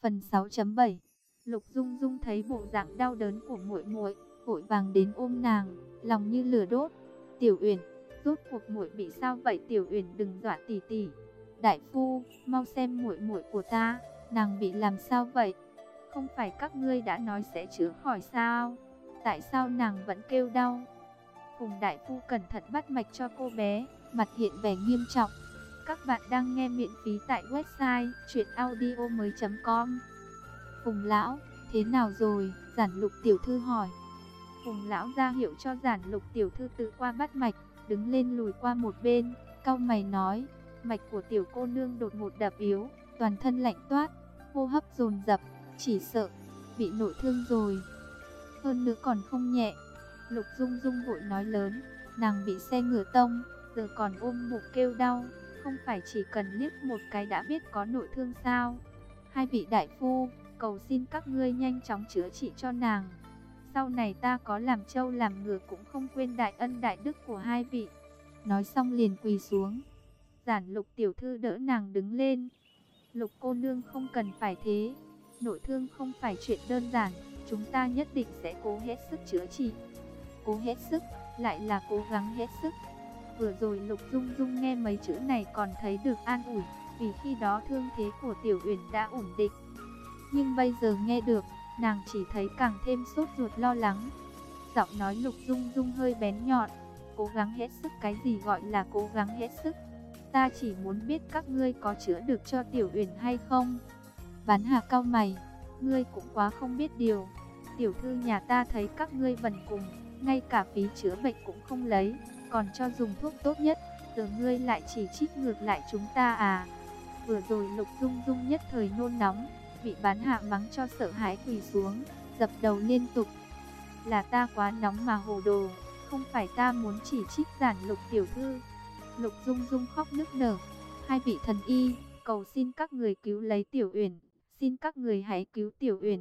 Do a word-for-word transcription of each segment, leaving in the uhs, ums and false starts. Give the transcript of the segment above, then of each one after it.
Phần sáu chấm bảy. Lục Dung Dung thấy bộ dạng đau đớn của muội muội, vội vàng đến ôm nàng, lòng như lửa đốt. "Tiểu Uyển, rốt cuộc muội bị sao vậy?" "Tiểu Uyển, đừng dọa tỷ tỷ. Đại phu, mau xem muội muội của ta, nàng bị làm sao vậy? Không phải các ngươi đã nói sẽ chữa khỏi sao? Tại sao nàng vẫn kêu đau?" Phùng đại phu cẩn thận bắt mạch cho cô bé, mặt hiện vẻ nghiêm trọng. Các bạn đang nghe miễn phí tại website truyện audio mới chấm com. Phùng lão, thế nào rồi? Giản Lục tiểu thư hỏi. Phùng lão ra hiệu cho Giản Lục tiểu thư tự qua bắt mạch, đứng lên lùi qua một bên, cau mày nói, mạch của tiểu cô nương đột ngột đập yếu, toàn thân lạnh toát, hô hấp dồn dập, chỉ sợ bị nội thương rồi. Hơn nữa còn không nhẹ. Lục Dung Dung vội nói lớn, nàng bị xe ngựa tông, giờ còn ôm bụng kêu đau, không phải chỉ cần liếc một cái đã biết có nội thương sao? Hai vị đại phu, cầu xin các ngươi nhanh chóng chữa trị cho nàng. Sau này ta có làm trâu làm ngựa cũng không quên đại ân đại đức của hai vị. Nói xong liền quỳ xuống. Giản Lục tiểu thư đỡ nàng đứng lên. Lục cô nương không cần phải thế. Nội thương không phải chuyện đơn giản, chúng ta nhất định sẽ cố hết sức chữa trị. Cố hết sức, lại là cố gắng hết sức. Vừa rồi Lục Dung Dung nghe mấy chữ này còn thấy được an ủi, vì khi đó thương thế của Tiểu Uyển đã ổn định. Nhưng bây giờ nghe được, nàng chỉ thấy càng thêm sốt ruột lo lắng. Giọng nói Lục Dung Dung hơi bén nhọn, cố gắng hết sức, cái gì gọi là cố gắng hết sức? Ta chỉ muốn biết các ngươi có chữa được cho Tiểu Uyển hay không? Bán Hà cau mày, ngươi cũng quá không biết điều. Tiểu thư nhà ta thấy các ngươi bần cùng, ngay cả phí chữa bệnh cũng không lấy, còn cho dùng thuốc tốt nhất, giờ ngươi lại chỉ trích ngược lại chúng ta à? Vừa rồi Lục Dung Dung nhất thời nôn nóng, bị Bán Hạ mắng cho sợ hãi quỳ xuống, dập đầu liên tục. Là ta quá nóng mà hồ đồ, không phải ta muốn chỉ trích Giản Lục tiểu thư. Lục Dung Dung khóc nức nở, hai vị thần y, cầu xin các người cứu lấy Tiểu Uyển, xin các người hãy cứu Tiểu Uyển.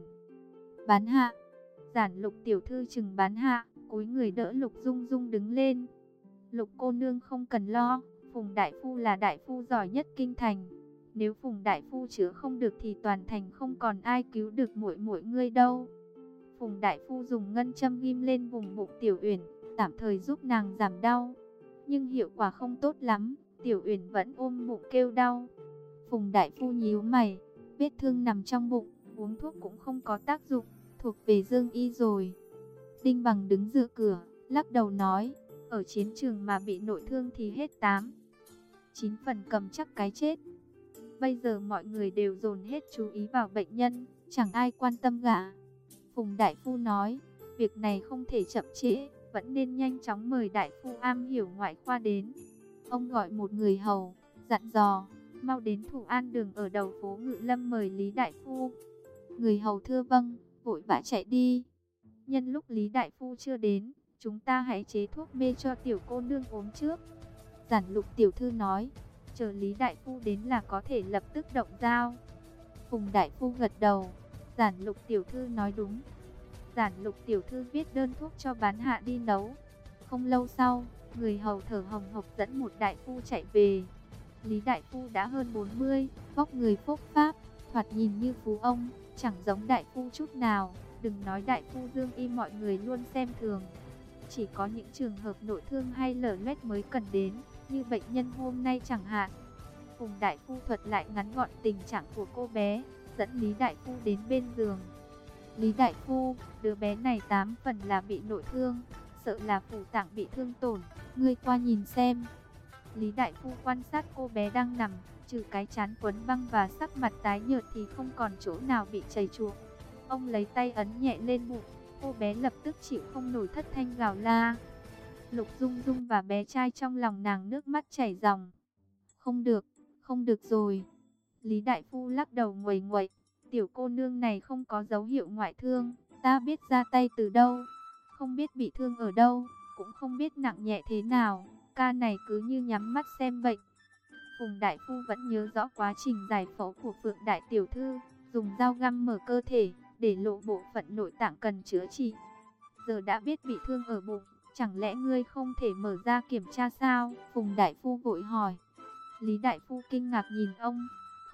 Bán Hạ, Giản Lục tiểu thư chừng Bán Hạ, cúi người đỡ Lục Dung Dung đứng lên. Lục cô nương không cần lo, Phùng đại phu là đại phu giỏi nhất kinh thành. Nếu Phùng đại phu chữa không được thì toàn thành không còn ai cứu được muội muội ngươi đâu. Phùng đại phu dùng ngân châm ghim lên vùng bụng Tiểu Uyển, tạm thời giúp nàng giảm đau. Nhưng hiệu quả không tốt lắm, Tiểu Uyển vẫn ôm bụng kêu đau. Phùng đại phu nhíu mày, vết thương nằm trong bụng, uống thuốc cũng không có tác dụng, thuộc về dương y rồi. Đinh Bằng đứng giữa cửa, lắc đầu nói, ở chiến trường mà bị nội thương thì hết tám, chín phần cầm chắc cái chết. Bây giờ mọi người đều dồn hết chú ý vào bệnh nhân, chẳng ai quan tâm cả. Phùng đại phu nói, việc này không thể chậm trễ, vẫn nên nhanh chóng mời đại phu am hiểu ngoại khoa đến. Ông gọi một người hầu, dặn dò, mau đến Thủ An đường ở đầu phố Ngự Lâm mời Lý đại phu. Người hầu thưa vâng, vội vã chạy đi. Nhân lúc Lý đại phu chưa đến, chúng ta hãy chế thuốc mê cho tiểu cô nương uống trước. Giản Lục tiểu thư nói, chờ Lý đại phu đến là có thể lập tức động dao. Phùng đại phu gật đầu, Giản Lục tiểu thư nói đúng. Giản Lục tiểu thư viết đơn thuốc cho Bán Hạ đi nấu. Không lâu sau, người hầu thở hồng hộc dẫn một đại phu chạy về. Lý đại phu đã hơn bốn mươi, vóc người phúc pháp, thoạt nhìn như phú ông, chẳng giống đại phu chút nào. Đừng nói đại phu dương y mọi người luôn xem thường. Chỉ có những trường hợp nội thương hay lở loét mới cần đến, như bệnh nhân hôm nay chẳng hạn. Phùng đại phu thuật lại ngắn gọn tình trạng của cô bé, dẫn Lý đại phu đến bên giường. Lý đại phu, đứa bé này tám phần là bị nội thương, sợ là phủ tạng bị thương tổn, ngươi qua nhìn xem. Lý đại phu quan sát cô bé đang nằm, trừ cái trán quấn băng và sắc mặt tái nhợt thì không còn chỗ nào bị chảy chuộc. Ông lấy tay ấn nhẹ lên bụng, cô bé lập tức chịu không nổi thất thanh gào la. Lục Dung Dung và bé trai trong lòng nàng nước mắt chảy ròng. Không được, không được rồi. Lý đại phu lắc đầu nguầy nguậy, tiểu cô nương này không có dấu hiệu ngoại thương, ta biết ra tay từ đâu, không biết bị thương ở đâu, cũng không biết nặng nhẹ thế nào, ca này cứ như nhắm mắt xem bệnh. Phùng đại phu vẫn nhớ rõ quá trình giải phẫu của Phượng đại tiểu thư, dùng dao găm mở cơ thể, để lộ bộ phận nội tạng cần chữa trị. Giờ đã biết bị thương ở bụng, chẳng lẽ ngươi không thể mở ra kiểm tra sao? Phùng đại phu vội hỏi. Lý đại phu kinh ngạc nhìn ông,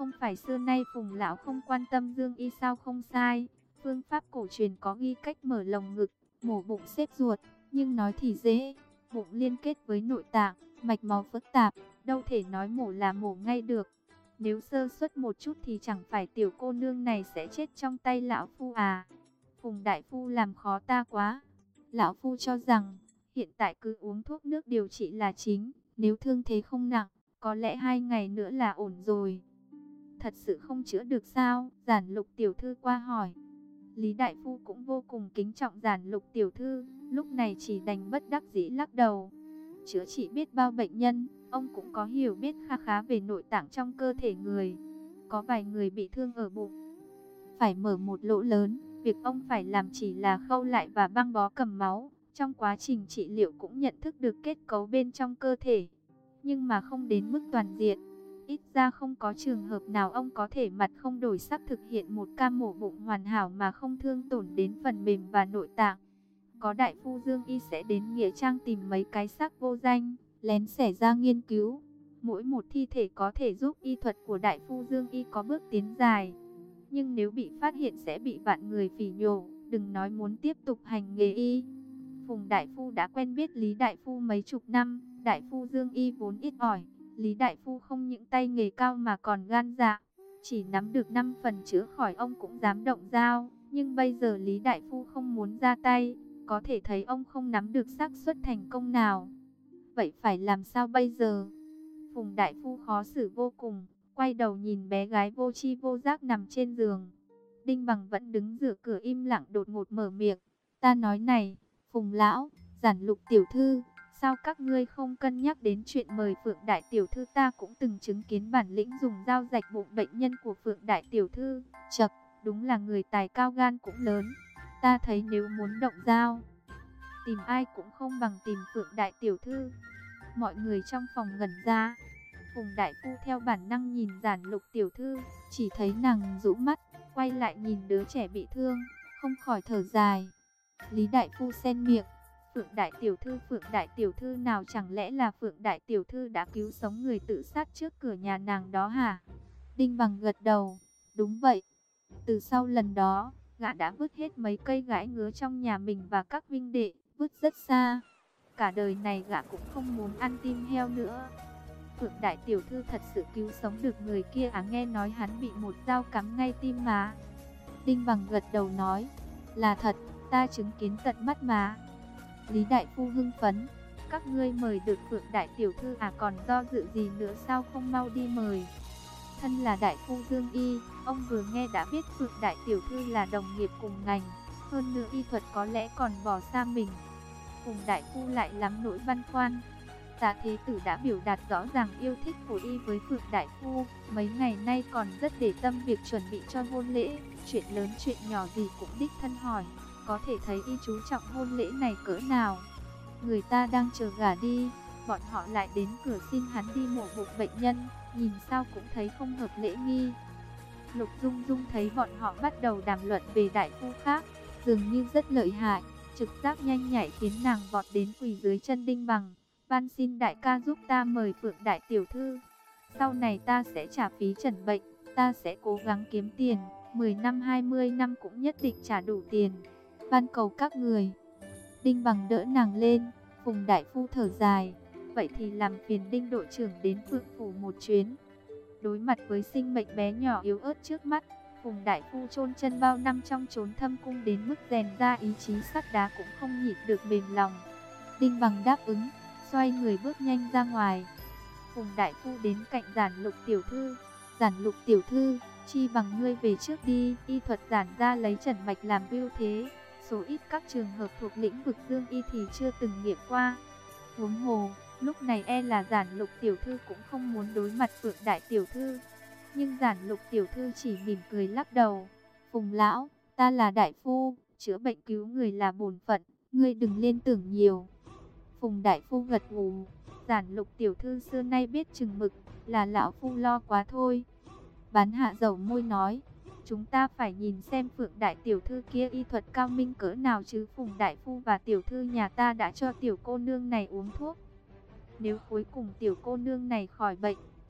không phải xưa nay Phùng lão không quan tâm Dương Y sao? Không sai, phương pháp cổ truyền có ghi cách mở lồng ngực, mổ bụng xếp ruột, nhưng nói thì dễ, bụng liên kết với nội tạng, mạch máu phức tạp, đâu thể nói mổ là mổ ngay được. Nếu sơ suất một chút thì chẳng phải tiểu cô nương này sẽ chết trong tay lão phu à? Phùng đại phu làm khó ta quá. Lão phu cho rằng hiện tại cứ uống thuốc nước điều trị là chính, nếu thương thế không nặng, có lẽ hai ngày nữa là ổn rồi. Thật sự không chữa được sao? Giản Lục tiểu thư qua hỏi. Lý đại phu cũng vô cùng kính trọng Giản Lục tiểu thư, lúc này chỉ đành bất đắc dĩ lắc đầu. Chữa trị biết bao bệnh nhân, ông cũng có hiểu biết kha khá về nội tạng trong cơ thể người. Có vài người bị thương ở bụng, phải mở một lỗ lớn, việc ông phải làm chỉ là khâu lại và băng bó cầm máu. Trong quá trình trị liệu cũng nhận thức được kết cấu bên trong cơ thể, nhưng mà không đến mức toàn diện. Ít ra không có trường hợp nào ông có thể mặt không đổi sắc thực hiện một ca mổ bụng hoàn hảo mà không thương tổn đến phần mềm và nội tạng. Có đại phu Dương Y sẽ đến nghĩa trang tìm mấy cái xác vô danh, lén xẻ ra nghiên cứu. Mỗi một thi thể có thể giúp y thuật của đại phu Dương Y có bước tiến dài. Nhưng nếu bị phát hiện sẽ bị vạn người phỉ nhổ, đừng nói muốn tiếp tục hành nghề y. Phùng đại phu đã quen biết Lý đại phu mấy chục năm, đại phu Dương Y vốn ít ỏi. Lý đại phu không những tay nghề cao mà còn gan dạ, chỉ nắm được năm phần chữa khỏi ông cũng dám động dao. Nhưng bây giờ Lý đại phu không muốn ra tay, có thể thấy ông không nắm được xác suất thành công nào. Vậy phải làm sao bây giờ? Phùng đại phu khó xử vô cùng, quay đầu nhìn bé gái vô tri vô giác nằm trên giường. Đinh Bằng vẫn đứng giữa cửa im lặng đột ngột mở miệng. Ta nói này, Phùng lão, Giản Lục tiểu thư, sao các ngươi không cân nhắc đến chuyện mời Phượng đại tiểu thư? Ta cũng từng chứng kiến bản lĩnh dùng dao rạch bụng bệnh nhân của Phượng đại tiểu thư. Chậc, đúng là người tài cao gan cũng lớn. Ta thấy nếu muốn động dao, tìm ai cũng không bằng tìm Phượng đại tiểu thư. Mọi người trong phòng ngẩn ra. Phùng đại phu theo bản năng nhìn Giản Lục tiểu thư, chỉ thấy nàng rũ mắt, quay lại nhìn đứa trẻ bị thương, không khỏi thở dài. Lý đại phu xen miệng. Phượng đại tiểu thư, Phượng đại tiểu thư nào chẳng lẽ là Phượng đại tiểu thư đã cứu sống người tự sát trước cửa nhà nàng đó hả? Đinh Bằng gật đầu, đúng vậy. Từ sau lần đó, gã đã vứt hết mấy cây gãi ngứa trong nhà mình và các vinh đệ, vứt rất xa. Cả đời này gã cũng không muốn ăn tim heo nữa. Phượng đại tiểu thư thật sự cứu sống được người kia à? Nghe nói hắn bị một dao cắm ngay tim mà. Đinh Bằng gật đầu nói, là thật, ta chứng kiến tận mắt mà. Lý đại phu hưng phấn, các ngươi mời được Phượng đại tiểu thư à? Còn do dự gì nữa, sao không mau đi mời? Thân là đại phu Dương Y, ông vừa nghe đã biết Phượng đại tiểu thư là đồng nghiệp cùng ngành, hơn nữa y thuật có lẽ còn bỏ xa mình. Phùng đại phu lại lắm nỗi băn khoăn. Tạ Thế Tử đã biểu đạt rõ ràng yêu thích của y với Phượng đại phu, mấy ngày nay còn rất để tâm việc chuẩn bị cho hôn lễ, chuyện lớn chuyện nhỏ gì cũng đích thân hỏi, có thể thấy y chú trọng hôn lễ này cỡ nào. Người ta đang chờ gả đi, bọn họ lại đến cửa xin hắn đi mổ bụng bệnh nhân, nhìn sao cũng thấy không hợp lễ nghi. Lục Dung Dung thấy bọn họ bắt đầu đàm luận về đại phu khác, dường như rất lợi hại, trực giác nhanh nhạy khiến nàng vọt đến quỳ dưới chân Đinh Bằng. Van xin đại ca giúp ta mời Phượng đại tiểu thư. Sau này ta sẽ trả phí chẩn bệnh, ta sẽ cố gắng kiếm tiền, mười năm hai mươi năm cũng nhất định trả đủ tiền. Van cầu các người. Đinh Bằng đỡ nàng lên, Phùng đại phu thở dài, vậy thì làm phiền Đinh đội trưởng đến Phượng phủ một chuyến. Đối mặt với sinh mệnh bé nhỏ yếu ớt trước mắt, Phùng đại phu chôn chân bao năm trong chốn thâm cung đến mức rèn ra ý chí sắt đá cũng không nhịn được mềm lòng. Đinh Bằng đáp ứng, xoay người bước nhanh ra ngoài. Phùng đại phu đến cạnh Giản Lục tiểu thư. Giản Lục tiểu thư, chi bằng ngươi về trước đi. Y thuật giản ra lấy trần mạch làm ưu thế, số ít các trường hợp thuộc lĩnh vực Dương Y thì chưa từng nghiệm qua. Huống hồ, lúc này e là Giản Lục tiểu thư cũng không muốn đối mặt Phượng đại tiểu thư. Nhưng Giản Lục tiểu thư chỉ mỉm cười lắc đầu. Phùng lão, ta là đại phu, chữa bệnh cứu người là bổn phận, ngươi đừng liên tưởng nhiều. Phùng đại phu gật gù, Giản Lục tiểu thư xưa nay biết chừng mực, là lão phu lo quá thôi. Bán hạ dầu môi nói, chúng ta phải nhìn xem Phượng đại tiểu thư kia y thuật cao minh cỡ nào chứ. Phùng đại phu và tiểu thư nhà ta đã cho tiểu cô nương này uống thuốc. Nếu cuối cùng tiểu cô nương này khỏi bệnh,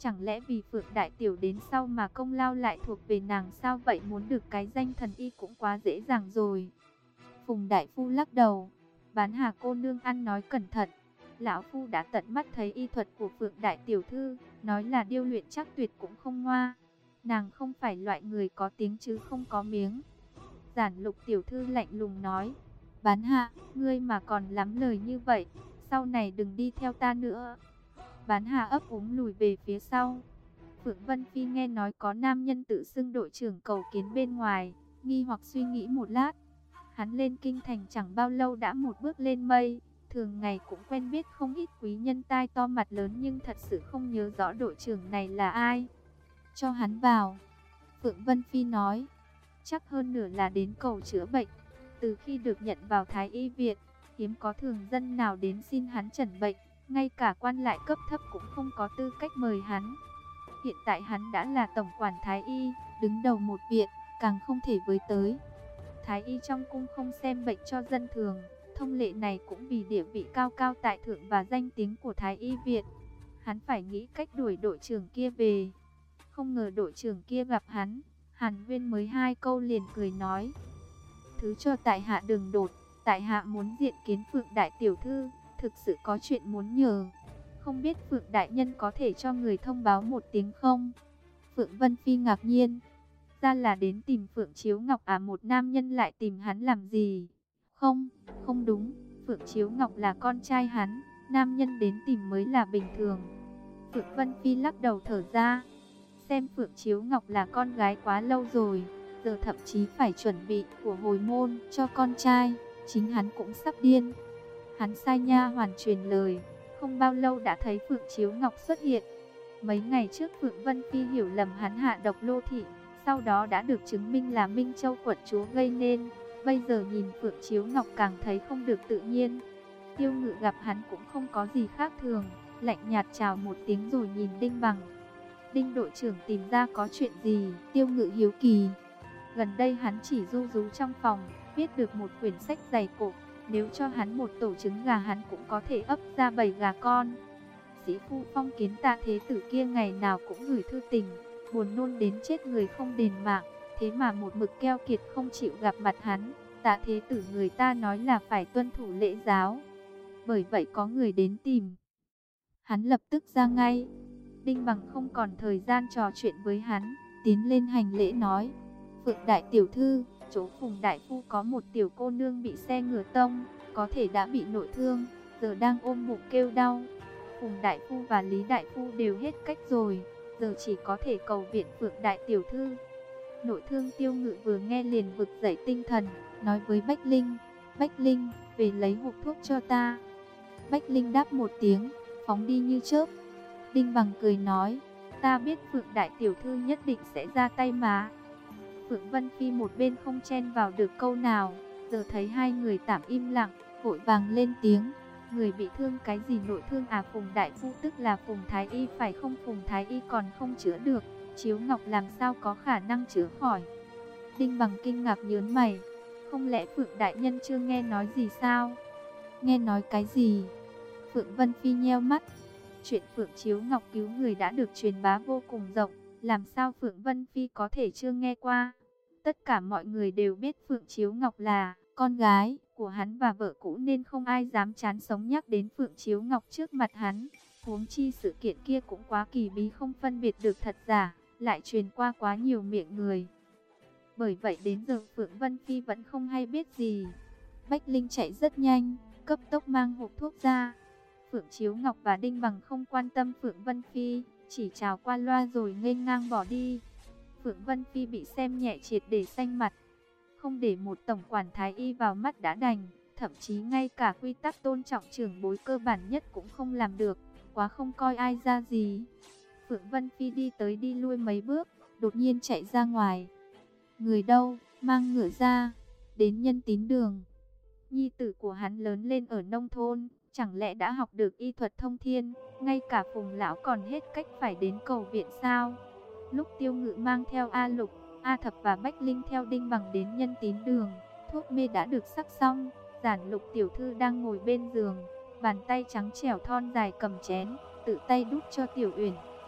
Chẳng lẽ vì Phượng Đại Tiểu đến sau mà công lao lại thuộc về nàng sao? Vậy muốn được cái danh thần y cũng quá dễ dàng rồi. Phùng Đại Phu lắc đầu. Bán Hà cô nương ăn nói cẩn thận. Lão Phu đã tận mắt thấy y thuật của Phượng Đại Tiểu thư, nói là điêu luyện chắc tuyệt cũng không ngoa. Nàng không phải loại người có tiếng chứ không có miếng. Giản Lục Tiểu thư lạnh lùng nói. Bán Hà, ngươi mà còn lắm lời như vậy, sau này đừng đi theo ta nữa. Bán Hà ấp úng lùi về phía sau. Phượng Vân Phi nghe nói có nam nhân tự xưng đội trưởng cầu kiến bên ngoài, nghi hoặc suy nghĩ một lát. Hắn lên kinh thành chẳng bao lâu đã một bước lên mây, thường ngày cũng quen biết không ít quý nhân tai to mặt lớn, nhưng thật sự không nhớ rõ đội trưởng này là ai. Cho hắn vào. Phượng Vân Phi nói. Chắc hơn nửa là đến cầu chữa bệnh. Từ khi được nhận vào Thái Y viện, hiếm có thường dân nào đến xin hắn chẩn bệnh. Ngay cả quan lại cấp thấp cũng không có tư cách mời hắn. Hiện tại hắn đã là tổng quản Thái Y, đứng đầu một viện, càng không thể với tới. Thái Y trong cung không xem bệnh cho dân thường. Thông lệ này cũng vì địa vị cao cao tại thượng và danh tiếng của Thái Y viện. Hắn phải nghĩ cách đuổi đội trưởng kia về. Không ngờ đội trưởng kia gặp hắn, Hàn Huyên mới hai câu liền cười nói. Thứ cho tại hạ đường đột, tại hạ muốn diện kiến Phượng Đại Tiểu thư, thực sự có chuyện muốn nhờ. Không biết Phượng Đại Nhân có thể cho người thông báo một tiếng không? Phượng Vân Phi ngạc nhiên. Ra là đến tìm Phượng Chiếu Ngọc à? Một nam nhân lại tìm hắn làm gì? Không, không đúng, Phượng Chiếu Ngọc là con trai hắn, nam nhân đến tìm mới là bình thường. Phượng Vân Phi lắc đầu thở ra. Xem Phượng Chiếu Ngọc là con gái quá lâu rồi, giờ thậm chí phải chuẩn bị của hồi môn cho con trai, chính hắn cũng sắp điên. Hắn sai nha hoàn truyền lời, không bao lâu đã thấy Phượng Chiếu Ngọc xuất hiện. Mấy ngày trước Phượng Vân Phi hiểu lầm hắn hạ độc Lô Thị, sau đó đã được chứng minh là Minh Châu quận chúa gây nên. Bây giờ nhìn Phượng Chiếu Ngọc càng thấy không được tự nhiên. Tiêu Ngự gặp hắn cũng không có gì khác thường, lạnh nhạt chào một tiếng rồi nhìn Đinh Bằng. Đinh đội trưởng tìm ra có chuyện gì? Tiêu Ngự hiếu kỳ. Gần đây hắn chỉ ru rú trong phòng, viết được một quyển sách dày cộp. Nếu cho hắn một tổ trứng gà hắn cũng có thể ấp ra bảy gà con. Sĩ phu phong kiến Tạ Thế Tử kia ngày nào cũng gửi thư tình, buồn nôn đến chết người không đền mạng. Thế mà một mực keo kiệt không chịu gặp mặt hắn. Tạ Thế Tử người ta nói là phải tuân thủ lễ giáo, bởi vậy có người đến tìm. Hắn lập tức ra ngay. Đinh Bằng không còn thời gian trò chuyện với hắn, tiến lên hành lễ nói. Phượng Đại Tiểu thư, chỗ Phùng Đại Phu có một tiểu cô nương bị xe ngựa tông, có thể đã bị nội thương, giờ đang ôm bụng kêu đau. Phùng Đại Phu và Lý Đại Phu đều hết cách rồi, giờ chỉ có thể cầu viện Phượng Đại Tiểu thư. Nội thương? Tiêu Ngự vừa nghe liền vực dậy tinh thần, nói với Bách Linh. Bách Linh, về lấy hộp thuốc cho ta. Bách Linh đáp một tiếng, phóng đi như chớp. Đinh Bằng cười nói, ta biết Phượng Đại Tiểu thư nhất định sẽ ra tay mà. Phượng Vân Phi một bên không chen vào được câu nào, giờ thấy hai người tạm im lặng, vội vàng lên tiếng. Người bị thương cái gì? Nội thương à? Phùng Đại Phu tức là Phùng Thái Y phải không? Phùng Thái Y còn không chữa được, Chiếu Ngọc làm sao có khả năng chữa khỏi? Đinh Bằng kinh ngạc nhớn mày, không lẽ Phượng Đại Nhân chưa nghe nói gì sao? Nghe nói cái gì? Phượng Vân Phi nheo mắt. Chuyện Phượng Chiếu Ngọc cứu người đã được truyền bá vô cùng rộng, làm sao Phượng Vân Phi có thể chưa nghe qua? Tất cả mọi người đều biết Phượng Chiếu Ngọc là con gái của hắn và vợ cũ, nên không ai dám chán sống nhắc đến Phượng Chiếu Ngọc trước mặt hắn. Huống chi sự kiện kia cũng quá kỳ bí, không phân biệt được thật giả, lại truyền qua quá nhiều miệng người. Bởi vậy đến giờ Phượng Vân Phi vẫn không hay biết gì. Bách Linh chạy rất nhanh, cấp tốc mang hộp thuốc ra. Phượng Chiếu Ngọc và Đinh Bằng không quan tâm Phượng Vân Phi, chỉ chào qua loa rồi nghênh ngang bỏ đi. Phượng Vân Phi bị xem nhẹ triệt để xanh mặt. Không để một tổng quản Thái Y vào mắt đã đành, thậm chí ngay cả quy tắc tôn trọng trưởng bối cơ bản nhất cũng không làm được, quá không coi ai ra gì. Phượng Vân Phi đi tới đi lui mấy bước, đột nhiên chạy ra ngoài. Người đâu? Mang ngựa ra. Đến Nhân Tín đường. Nhi tử của hắn lớn lên ở nông thôn, chẳng lẽ đã học được y thuật thông thiên, ngay cả Phùng lão còn hết cách phải đến cầu viện sao? Lúc Tiêu Ngự mang theo A Lục, A Thập và Bách Linh theo Đinh Bằng đến Nhân Tín đường, thuốc mê đã được sắc xong. Giản Lục tiểu thư đang ngồi bên giường, bàn tay trắng trẻo thon dài cầm chén, tự tay đút cho Tiểu Uyển.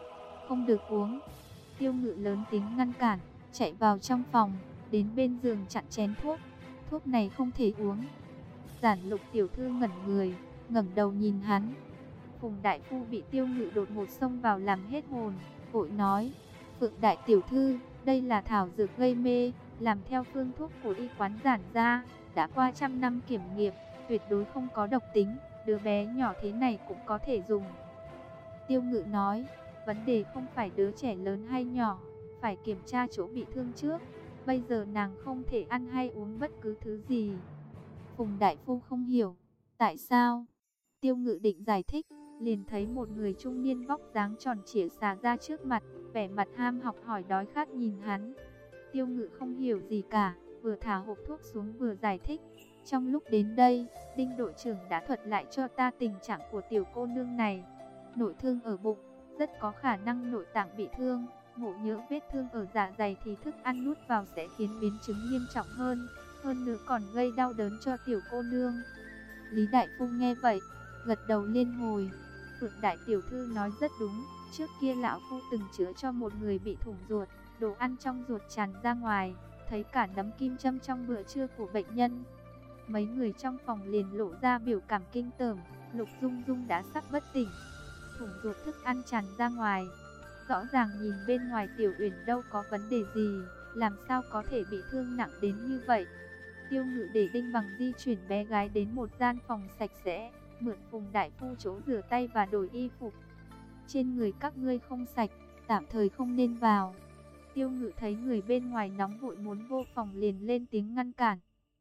không được uống. Tiêu Ngự lớn tiếng ngăn cản, chạy vào trong phòng, đến bên giường chặn chén thuốc. Thuốc này không thể uống. Giản Lục tiểu thư ngẩn người, ngẩng đầu nhìn hắn. Phùng đại phu bị Tiêu Ngự đột ngột xông vào làm hết hồn, vội nói: Phượng đại tiểu thư, đây là thảo dược gây mê, làm theo phương thuốc của y quán Giản gia, đã qua trăm năm kiểm nghiệm, tuyệt đối không có độc tính, đứa bé nhỏ thế này cũng có thể dùng. Tiêu Ngự nói: vấn đề không phải đứa trẻ lớn hay nhỏ, phải kiểm tra chỗ bị thương trước. Bây giờ nàng không thể ăn hay uống bất cứ thứ gì. Phùng đại phu không hiểu, tại sao? Tiêu Ngự định giải thích, liền thấy một người trung niên vóc dáng tròn trịa xà ra trước mặt, vẻ mặt ham học hỏi đói khát nhìn hắn. Tiêu Ngự không hiểu gì cả, vừa thả hộp thuốc xuống vừa giải thích. Trong lúc đến đây, Đinh đội trưởng đã thuật lại cho ta tình trạng của tiểu cô nương này. Nội thương ở bụng, rất có khả năng nội tạng bị thương. Ngộ nhỡ vết thương ở dạ dày thì thức ăn nuốt vào sẽ khiến biến chứng nghiêm trọng hơn. Hơn nữa còn gây đau đớn cho tiểu cô nương. Lý đại phu nghe vậy, gật đầu liên hồi. Phượng đại tiểu thư nói rất đúng. Trước kia lão phu từng chữa cho một người bị thủng ruột, đồ ăn trong ruột tràn ra ngoài, thấy cả nấm kim châm trong bữa trưa của bệnh nhân. Mấy người trong phòng liền lộ ra biểu cảm kinh tởm. Lục Dung Dung đã sắp bất tỉnh. Thủng ruột thức ăn tràn ra ngoài, rõ ràng nhìn bên ngoài Tiểu Uyển đâu có vấn đề gì, làm sao có thể bị thương nặng đến như vậy. Tiêu Ngự để Đinh Bằng di chuyển bé gái đến một gian phòng sạch sẽ, mượn Phùng đại phu chỗ rửa tay và đổi y phục. Trên người các ngươi không sạch, tạm thời không nên vào. Tiêu Ngự thấy người bên ngoài nóng vội muốn vô phòng liền lên tiếng ngăn cản.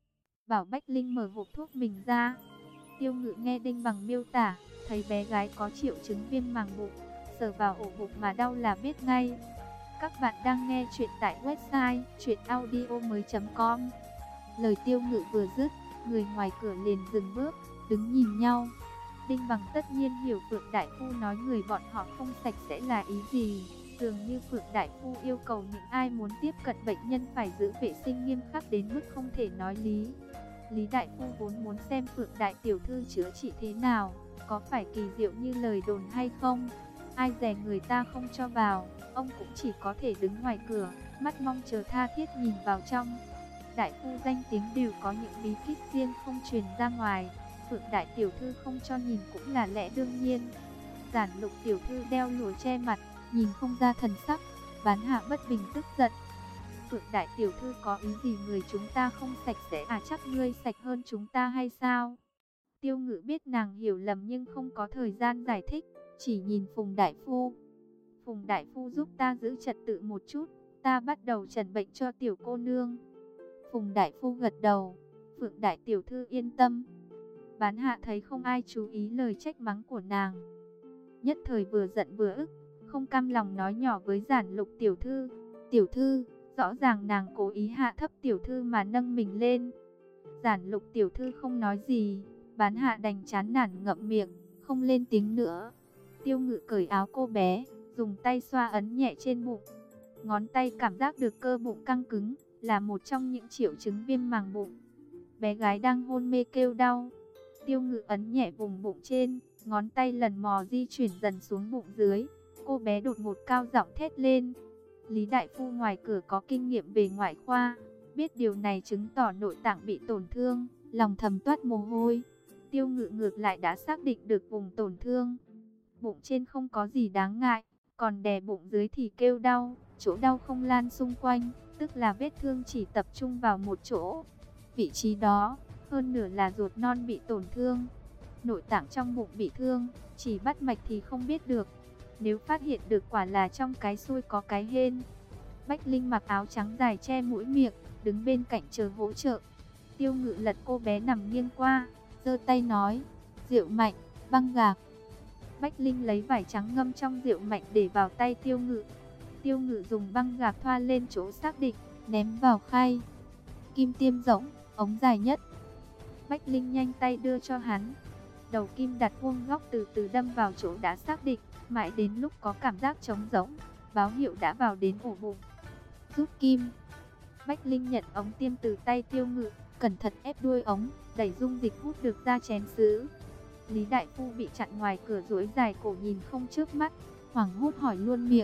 Bảo Bách Linh mở hộp thuốc mình ra. Tiêu Ngự nghe Đinh Bằng miêu tả, thấy bé gái có triệu chứng viêm màng bụng, sờ vào ổ bụng mà đau là biết ngay. Các bạn đang nghe chuyện tại website truyện audio mới chấm com. Lời Tiêu Ngự vừa dứt, người ngoài cửa liền dừng bước, đứng nhìn nhau. Đinh Bằng tất nhiên hiểu Phượng đại phu nói người bọn họ không sạch sẽ là ý gì. Dường như Phượng đại phu yêu cầu những ai muốn tiếp cận bệnh nhân phải giữ vệ sinh nghiêm khắc đến mức không thể nói lý. Lý đại phu vốn muốn xem Phượng đại tiểu thư chữa trị thế nào, có phải kỳ diệu như lời đồn hay không. Ai dè người ta không cho vào, ông cũng chỉ có thể đứng ngoài cửa, mắt mong chờ tha thiết nhìn vào trong. Đại phu danh tiếng đều có những bí kíp riêng không truyền ra ngoài, Phượng đại tiểu thư không cho nhìn cũng là lẽ đương nhiên. Giản Lục tiểu thư đeo lụa che mặt, nhìn không ra thần sắc. Bán Hạ bất bình tức giận. Phượng đại tiểu thư có ý gì, người chúng ta không sạch sẽ à, chắc ngươi sạch hơn chúng ta hay sao? Tiêu Ngự biết nàng hiểu lầm nhưng không có thời gian giải thích, chỉ nhìn Phùng đại phu. Phùng đại phu giúp ta giữ trật tự một chút, ta bắt đầu trần bệnh cho tiểu cô nương. Phùng đại phu gật đầu. Phượng đại tiểu thư yên tâm. Bán Hạ thấy không ai chú ý lời trách mắng của nàng, nhất thời vừa giận vừa ức, không cam lòng nói nhỏ với Giản Lục tiểu thư. Tiểu thư, rõ ràng nàng cố ý hạ thấp tiểu thư mà nâng mình lên. Giản Lục tiểu thư không nói gì, Bán Hạ đành chán nản ngậm miệng, không lên tiếng nữa. Tiêu Ngự cởi áo cô bé, dùng tay xoa ấn nhẹ trên bụng. Ngón tay cảm giác được cơ bụng căng cứng, là một trong những triệu chứng viêm màng bụng. Bé gái đang hôn mê kêu đau. Tiêu Ngự ấn nhẹ vùng bụng trên, ngón tay lần mò di chuyển dần xuống bụng dưới. Cô bé đột ngột cao giọng thét lên. Lý đại phu ngoài cửa có kinh nghiệm về ngoại khoa, biết điều này chứng tỏ nội tạng bị tổn thương, lòng thầm toát mồ hôi. Tiêu Ngự ngược lại đã xác định được vùng tổn thương. Bụng trên không có gì đáng ngại, còn đè bụng dưới thì kêu đau, chỗ đau không lan xung quanh, tức là vết thương chỉ tập trung vào một chỗ. Vị trí đó, hơn nửa là ruột non bị tổn thương. Nội tạng trong bụng bị thương, chỉ bắt mạch thì không biết được. Nếu phát hiện được quả là trong cái xui có cái hên. Bách Linh mặc áo trắng dài che mũi miệng, đứng bên cạnh chờ hỗ trợ. Tiêu Ngự lật cô bé nằm nghiêng qua, giơ tay nói, rượu mạnh, băng gạc. Bách Linh lấy vải trắng ngâm trong rượu mạnh để vào tay Tiêu Ngự. Tiêu Ngự dùng băng gạc thoa lên chỗ xác định, ném vào khay. Kim tiêm rỗng, ống dài nhất. Bách Linh nhanh tay đưa cho hắn. Đầu kim đặt vuông góc từ từ đâm vào chỗ đã xác định, mãi đến lúc có cảm giác trống rỗng, báo hiệu đã vào đến ổ bụng. Rút kim. Bách Linh nhận ống tiêm từ tay Tiêu Ngự, cẩn thận ép đuôi ống, đẩy dung dịch hút được ra chén sứ. Lý đại phu bị chặn ngoài cửa duỗi dài cổ nhìn không chớp mắt, hoảng hốt hỏi luôn miệng,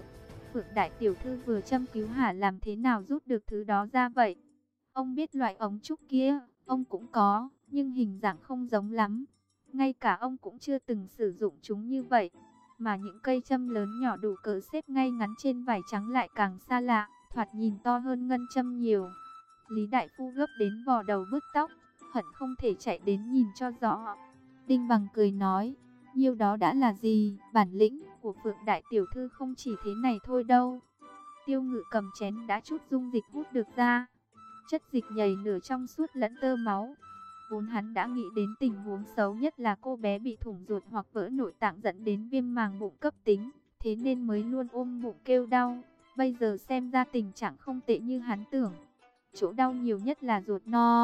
Phượng đại tiểu thư vừa châm cứu hả, làm thế nào rút được thứ đó ra vậy? Ông biết loại ống trúc kia, ông cũng có, nhưng hình dạng không giống lắm. Ngay cả ông cũng chưa từng sử dụng chúng như vậy. Mà những cây châm lớn nhỏ đủ cỡ xếp ngay ngắn trên vải trắng lại càng xa lạ, thoạt nhìn to hơn ngân châm nhiều. Lý đại phu gấp đến vò đầu bứt tóc, hận không thể chạy đến nhìn cho rõ. Đinh Bằng cười nói, nhiêu đó đã là gì, bản lĩnh của Phượng đại tiểu thư không chỉ thế này thôi đâu. Tiêu Ngự cầm chén đã chút dung dịch hút được ra. Chất dịch nhầy nửa trong suốt lẫn tơ máu. Vốn hắn đã nghĩ đến tình huống xấu nhất là cô bé bị thủng ruột hoặc vỡ nội tạng dẫn đến viêm màng bụng cấp tính, thế nên mới luôn ôm bụng kêu đau. Bây giờ xem ra tình trạng không tệ như hắn tưởng. Chỗ đau nhiều nhất là ruột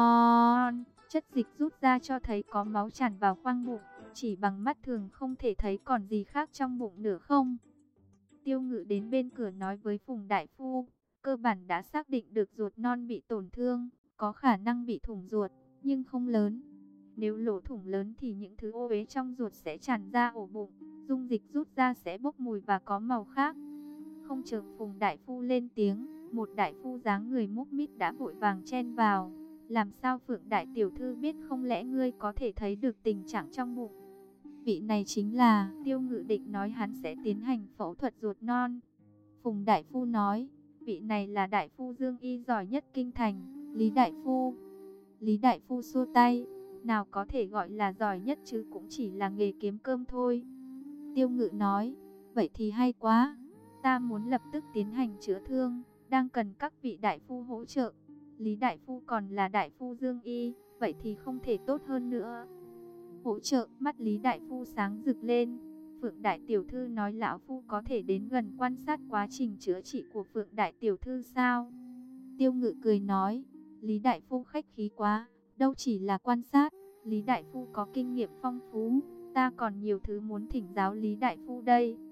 non. Chất dịch rút ra cho thấy có máu tràn vào khoang bụng, chỉ bằng mắt thường không thể thấy còn gì khác trong bụng nữa không. Tiêu Ngự đến bên cửa nói với Phùng đại phu, cơ bản đã xác định được ruột non bị tổn thương, có khả năng bị thủng ruột, nhưng không lớn. Nếu lỗ thủng lớn thì những thứ ô uế trong ruột sẽ tràn ra ổ bụng, dung dịch rút ra sẽ bốc mùi và có màu khác. Không chờ Phùng đại phu lên tiếng, một đại phu dáng người múc mít đã vội vàng chen vào. Làm sao Phượng đại tiểu thư biết, không lẽ ngươi có thể thấy được tình trạng trong bụng? Vị này chính là, Tiêu Ngự định nói hắn sẽ tiến hành phẫu thuật ruột non. Phùng đại phu nói, vị này là đại phu Dương y giỏi nhất kinh thành, Lý đại phu. Lý đại phu xua tay, nào có thể gọi là giỏi nhất chứ, cũng chỉ là nghề kiếm cơm thôi. Tiêu Ngự nói, vậy thì hay quá, ta muốn lập tức tiến hành chữa thương, đang cần các vị đại phu hỗ trợ. Lý đại phu còn là đại phu Dương y, vậy thì không thể tốt hơn nữa. Hỗ trợ, mắt Lý đại phu sáng rực lên. Phượng đại tiểu thư nói lão phu có thể đến gần quan sát quá trình chữa trị của Phượng đại tiểu thư sao? Tiêu Ngự cười nói, Lý đại phu khách khí quá, đâu chỉ là quan sát, Lý đại phu có kinh nghiệm phong phú, ta còn nhiều thứ muốn thỉnh giáo Lý đại phu đây.